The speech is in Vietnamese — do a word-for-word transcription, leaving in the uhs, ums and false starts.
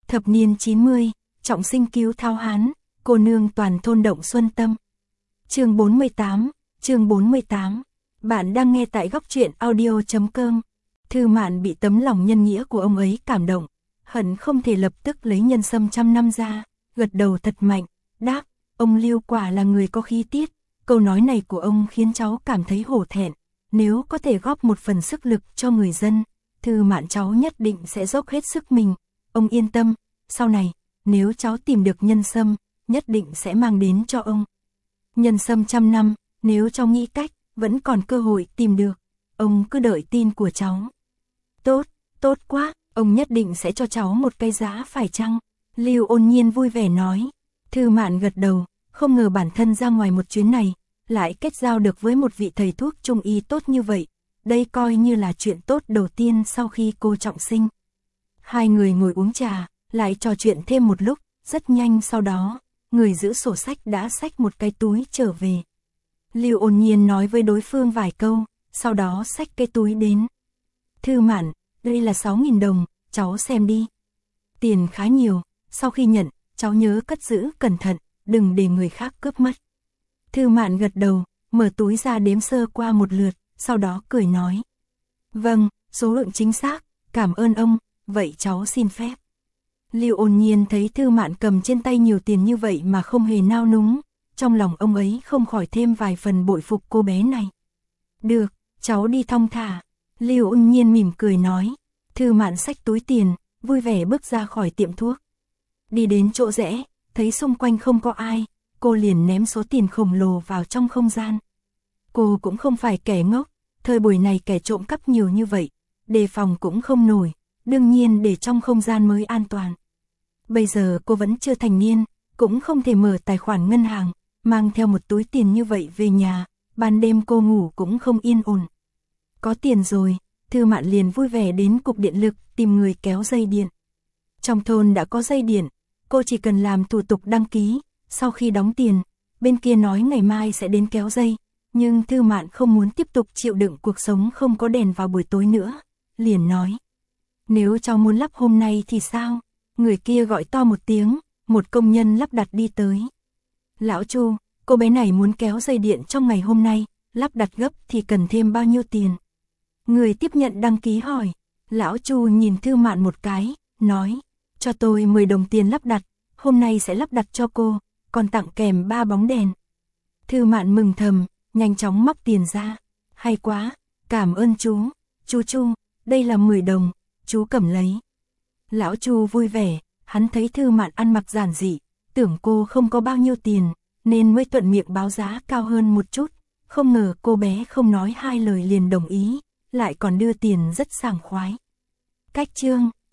Thập niên chín mươi, trọng sinh cứu Tháo Hán, cô nương toàn thôn động xuân tâm. Chương bốn mươi tám, chương bốn mươi tám. Bạn đang nghe tại góc truyện audio chấm com. Thư Mạn bị tấm lòng nhân nghĩa của ông ấy cảm động, hận không thể lập tức lấy nhân sâm trăm năm ra, gật đầu thật mạnh, đáp, ông Lưu quả là người có khí tiết. Câu nói này của ông khiến cháu cảm thấy hổ thẹn, nếu có thể góp một phần sức lực cho người dân, Thư Mạn cháu nhất định sẽ dốc hết sức mình. Ông yên tâm, sau này, nếu cháu tìm được nhân sâm, nhất định sẽ mang đến cho ông. Nhân sâm trăm năm, nếu cháu nghĩ cách, vẫn còn cơ hội tìm được, ông cứ đợi tin của cháu. Tốt, tốt quá, ông nhất định sẽ cho cháu một cái giá phải chăng? Lưu Ôn Nhiên vui vẻ nói. Thư Mạn gật đầu, không ngờ bản thân ra ngoài một chuyến này, lại kết giao được với một vị thầy thuốc trung y tốt như vậy. Đây coi như là chuyện tốt đầu tiên sau khi cô trọng sinh. Hai người ngồi uống trà, lại trò chuyện thêm một lúc, rất nhanh sau đó, người giữ sổ sách đã xách một cái túi trở về. Lưu Ôn Nhiên nói với đối phương vài câu, sau đó xách cái túi đến. Thư Mạn, đây là sáu nghìn đồng, cháu xem đi. Tiền khá nhiều, sau khi nhận, cháu nhớ cất giữ cẩn thận, đừng để người khác cướp mất. Thư Mạn gật đầu, mở túi ra đếm sơ qua một lượt, sau đó cười nói. Vâng, số lượng chính xác, cảm ơn ông, vậy cháu xin phép. Lưu Ôn Nhiên thấy Thư Mạn cầm trên tay nhiều tiền như vậy mà không hề nao núng, trong lòng ông ấy không khỏi thêm vài phần bội phục cô bé này. Được, cháu đi thong thả. Lưu Ôn Nhiên mỉm cười nói. Thư Mạn xách túi tiền, vui vẻ bước ra khỏi tiệm thuốc. Đi đến chỗ rẽ, thấy xung quanh không có ai, cô liền ném số tiền khổng lồ vào trong không gian. Cô cũng không phải kẻ ngốc, thời buổi này kẻ trộm cắp nhiều như vậy, đề phòng cũng không nổi, đương nhiên để trong không gian mới an toàn. Bây giờ cô vẫn chưa thành niên, cũng không thể mở tài khoản ngân hàng, mang theo một túi tiền như vậy về nhà, ban đêm cô ngủ cũng không yên ổn. Có tiền rồi, Thư Mạn liền vui vẻ đến cục điện lực tìm người kéo dây điện. Trong thôn đã có dây điện, cô chỉ cần làm thủ tục đăng ký, sau khi đóng tiền, bên kia nói ngày mai sẽ đến kéo dây, nhưng Thư Mạn không muốn tiếp tục chịu đựng cuộc sống không có đèn vào buổi tối nữa, liền nói. Nếu cháu muốn lắp hôm nay thì sao? Người kia gọi to một tiếng, một công nhân lắp đặt đi tới. Lão Chu, cô bé này muốn kéo dây điện trong ngày hôm nay, lắp đặt gấp thì cần thêm bao nhiêu tiền? Người tiếp nhận đăng ký hỏi. Lão Chu nhìn Thư Mạn một cái, nói, cho tôi mười đồng tiền lắp đặt, hôm nay sẽ lắp đặt cho cô, còn tặng kèm ba bóng đèn. Thư Mạn mừng thầm, nhanh chóng móc tiền ra. Hay quá, cảm ơn chú. Chú Chu, đây là mười đồng, chú cầm lấy. Lão Chu vui vẻ, hắn thấy Thư Mạn ăn mặc giản dị, tưởng cô không có bao nhiêu tiền, nên mới thuận miệng báo giá cao hơn một chút, không ngờ cô bé không nói hai lời liền đồng ý, lại còn đưa tiền rất sảng khoái. Cách chương